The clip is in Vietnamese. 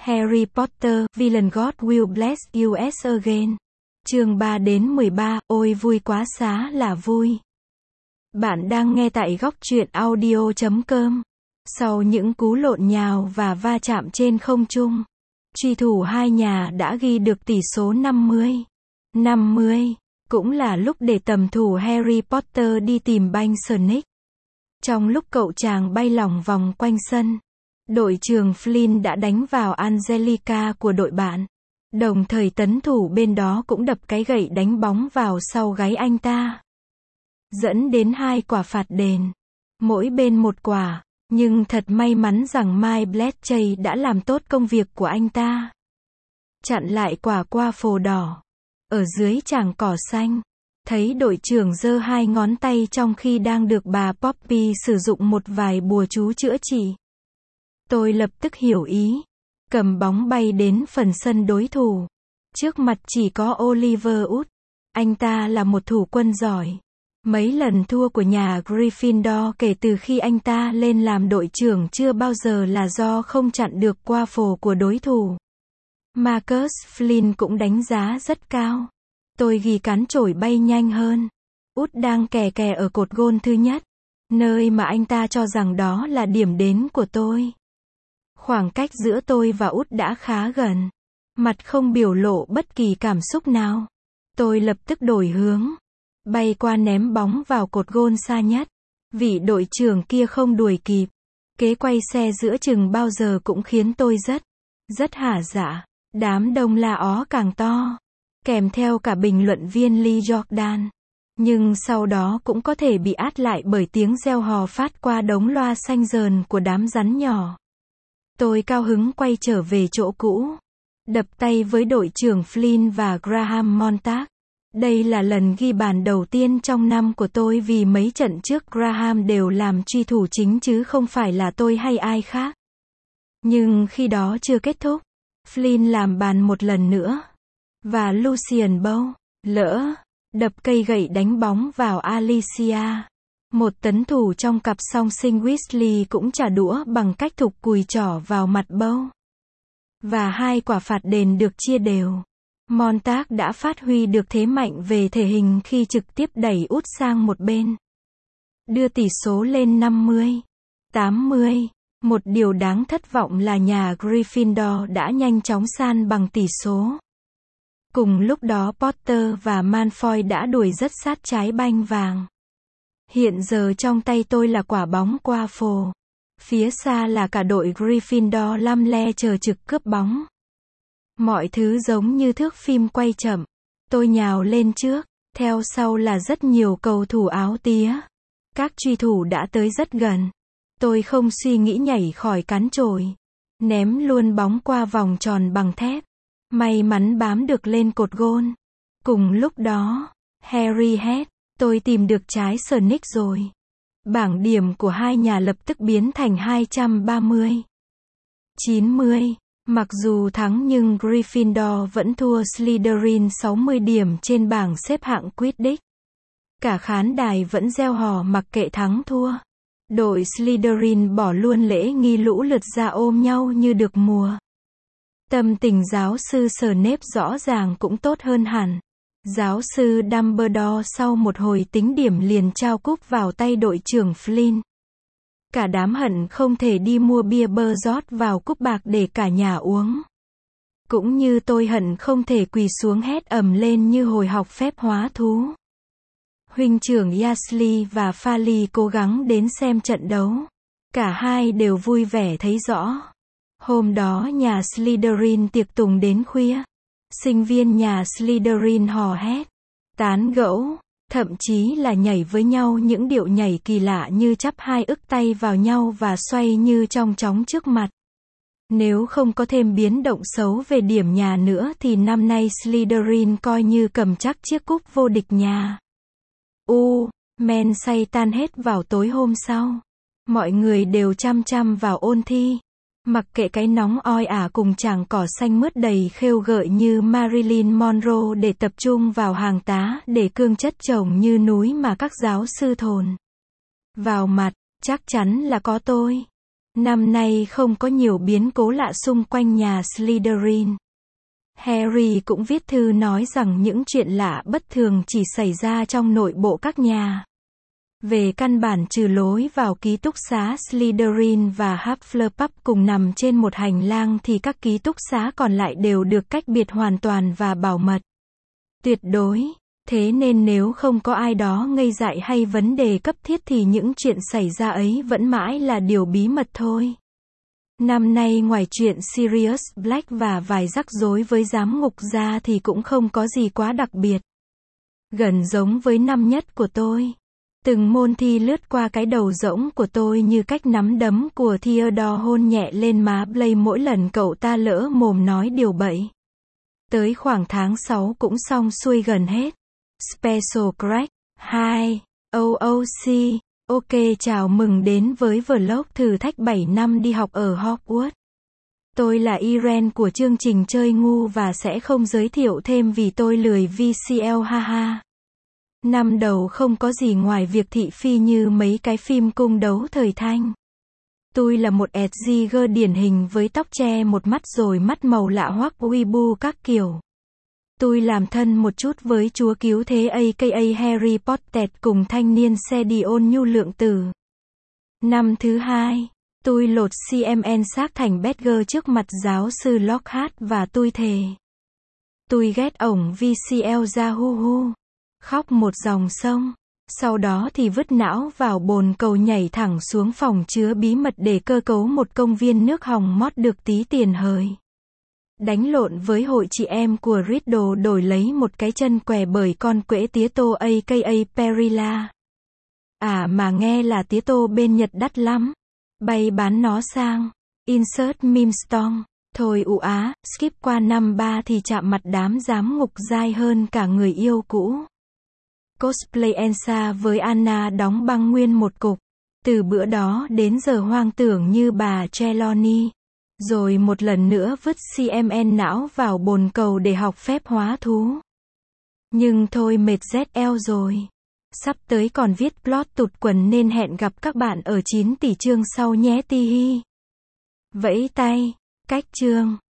Harry Potter, Villain God Will Bless Us Again. Chương 3 đến 13, ôi vui quá xá là vui. Bạn đang nghe tại góc truyện audio.com. Sau những cú lộn nhào và va chạm trên không trung, truy thủ hai nhà đã ghi được tỷ số 50. 50, cũng là lúc để tầm thủ Harry Potter đi tìm banh Sonic. Trong lúc cậu chàng bay lòng vòng quanh sân, đội trưởng Flynn đã đánh vào Angelica của đội bạn. Đồng thời tấn thủ bên đó cũng đập cái gậy đánh bóng vào sau gáy anh ta, dẫn đến 2 quả phạt đền, mỗi bên 1 quả. Nhưng thật may mắn rằng Mike Bledchay đã làm tốt công việc của anh ta, chặn lại quả qua phồ đỏ ở dưới tràng cỏ xanh. Thấy đội trưởng giơ 2 ngón tay trong khi đang được bà Poppy sử dụng một vài bùa chú chữa trị, tôi lập tức hiểu ý, cầm bóng bay đến phần sân đối thủ. Trước mặt chỉ có Oliver Wood. Anh ta là một thủ quân giỏi. Mấy lần thua của nhà Gryffindor kể từ khi anh ta lên làm đội trưởng chưa bao giờ là do không chặn được qua phồ của đối thủ. Marcus Flynn cũng đánh giá rất cao. Tôi ghi cán chổi bay nhanh hơn. Út đang kè kè ở cột gôn thứ nhất, nơi mà anh ta cho rằng đó là điểm đến của tôi. Khoảng cách giữa tôi và Út đã khá gần. Mặt không biểu lộ bất kỳ cảm xúc nào. Tôi lập tức đổi hướng, bay qua ném bóng vào cột gôn xa nhất. Vị đội trưởng kia không đuổi kịp. Kế quay xe giữa chừng bao giờ cũng khiến tôi rất hả dạ. Đám đông la ó càng to, kèm theo cả bình luận viên Lee Jordan. Nhưng sau đó cũng có thể bị át lại bởi tiếng reo hò phát qua đống loa xanh dờn của đám rắn nhỏ. Tôi cao hứng quay trở về chỗ cũ, đập tay với đội trưởng Flynn và Graham Montag. Đây là lần ghi bàn đầu tiên trong năm của tôi vì mấy trận trước Graham đều làm truy thủ chính chứ không phải là tôi hay ai khác. Nhưng khi đó chưa kết thúc, Flynn làm bàn một lần nữa. Và Lucian Bow lỡ đập cây gậy đánh bóng vào Alicia. Một tấn thủ trong cặp song sinh Weasley cũng trả đũa bằng cách thục cùi trỏ vào mặt Bow. Và 2 quả phạt đền được chia đều. Montag đã phát huy được thế mạnh về thể hình khi trực tiếp đẩy Út sang một bên, đưa tỷ số lên 50-80. Một điều đáng thất vọng là nhà Gryffindor đã nhanh chóng san bằng tỷ số. Cùng lúc đó Potter và Malfoy đã đuổi rất sát trái banh vàng. Hiện giờ trong tay tôi là quả bóng qua phồ. Phía xa là cả đội Gryffindor lăm le chờ trực cướp bóng. Mọi thứ giống như thước phim quay chậm. Tôi nhào lên trước, theo sau là rất nhiều cầu thủ áo tía. Các truy thủ đã tới rất gần. Tôi không suy nghĩ nhảy khỏi cán chổi, ném luôn bóng qua vòng tròn bằng thép. May mắn bám được lên cột gôn. Cùng lúc đó, Harry hét, tôi tìm được trái Sonic rồi. Bảng điểm của hai nhà lập tức biến thành 230-90. Mặc dù thắng nhưng Gryffindor vẫn thua Slytherin 60 điểm trên bảng xếp hạng Quidditch. Cả khán đài vẫn reo hò mặc kệ thắng thua. Đội Slytherin bỏ luôn lễ nghi lũ lượt ra ôm nhau như được mùa. Tâm tình giáo sư Snape rõ ràng cũng tốt hơn hẳn. Giáo sư Dumbledore sau một hồi tính điểm liền trao cúp vào tay đội trưởng Flynn. Cả đám hận không thể đi mua bia bơ rót vào cúp bạc để cả nhà uống. Cũng như tôi hận không thể quỳ xuống hét ầm lên như hồi học phép hóa thú. Huynh trưởng Weasley và Fally cố gắng đến xem trận đấu. Cả hai đều vui vẻ thấy rõ. Hôm đó nhà Slytherin tiệc tùng đến khuya. Sinh viên nhà Slytherin hò hét, tán gẫu, thậm chí là nhảy với nhau những điệu nhảy kỳ lạ như chắp 2 ức tay vào nhau và xoay như trong chóng trước mặt. Nếu không có thêm biến động xấu về điểm nhà nữa thì năm nay Slytherin coi như cầm chắc chiếc cúp vô địch nhà. Men say tan hết vào tối hôm sau. Mọi người đều chăm chăm vào ôn thi. Mặc kệ cái nóng oi ả cùng tràng cỏ xanh mướt đầy khêu gợi như Marilyn Monroe để tập trung vào hàng tá để cương chất chồng như núi mà các giáo sư thồn vào mặt, chắc chắn là có tôi. Năm nay không có nhiều biến cố lạ xung quanh nhà Slytherin. Harry cũng viết thư nói rằng những chuyện lạ bất thường chỉ xảy ra trong nội bộ các nhà. Về căn bản trừ lối vào ký túc xá Slytherin và Hufflepuff cùng nằm trên một hành lang thì các ký túc xá còn lại đều được cách biệt hoàn toàn và bảo mật. Tuyệt đối. Thế nên nếu không có ai đó ngây dại hay vấn đề cấp thiết thì những chuyện xảy ra ấy vẫn mãi là điều bí mật thôi. Năm nay ngoài chuyện Sirius Black và vài rắc rối với giám ngục ra thì cũng không có gì quá đặc biệt. Gần giống với năm nhất của tôi. Từng môn thi lướt qua cái đầu rỗng của tôi như cách nắm đấm của Theodore hôn nhẹ lên má Blaine mỗi lần cậu ta lỡ mồm nói điều bậy. Tới khoảng tháng 6 cũng xong xuôi gần hết. Special Crack 2. OOC. Ok, chào mừng đến với vlog thử thách 7 năm đi học ở Hogwarts. Tôi là Irene của chương trình Chơi Ngu và sẽ không giới thiệu thêm vì tôi lười VCL haha. Năm đầu không có gì ngoài việc thị phi như mấy cái phim cung đấu thời thanh. Tôi là một edgy điển hình với tóc che một mắt rồi mắt màu lạ hoắc weeaboo các kiểu. Tôi làm thân một chút với chúa cứu thế aka Harry Potter cùng thanh niên xe đi ôn nhu lượng tử. Năm thứ hai, tôi lột CMN xác thành Badger trước mặt giáo sư Lockhart và tôi thề. Tôi ghét ổng VCL ra hu hu. Khóc một dòng sông. Sau đó thì vứt não vào bồn cầu nhảy thẳng xuống phòng chứa bí mật để cơ cấu một công viên nước hòng mót được tí tiền hời. Đánh lộn với hội chị em của Riddle đổi lấy một cái chân què bởi con quễ tía tô aka Perilla. À mà nghe là tía tô bên Nhật đắt lắm. Bay bán nó sang. Insert meme storm. Thôi ụ á, skip qua năm 3 thì chạm mặt đám giám ngục dai hơn cả người yêu cũ. Cosplay Elsa với Anna đóng băng nguyên một cục. Từ bữa đó đến giờ hoang tưởng như bà Trelawney. Rồi một lần nữa vứt CMN não vào bồn cầu để học phép hóa thú. Nhưng thôi mệt ZL rồi. Sắp tới còn viết plot tụt quần nên hẹn gặp các bạn ở 9 tỷ chương sau nhé ti hi. Vẫy tay, cách chương.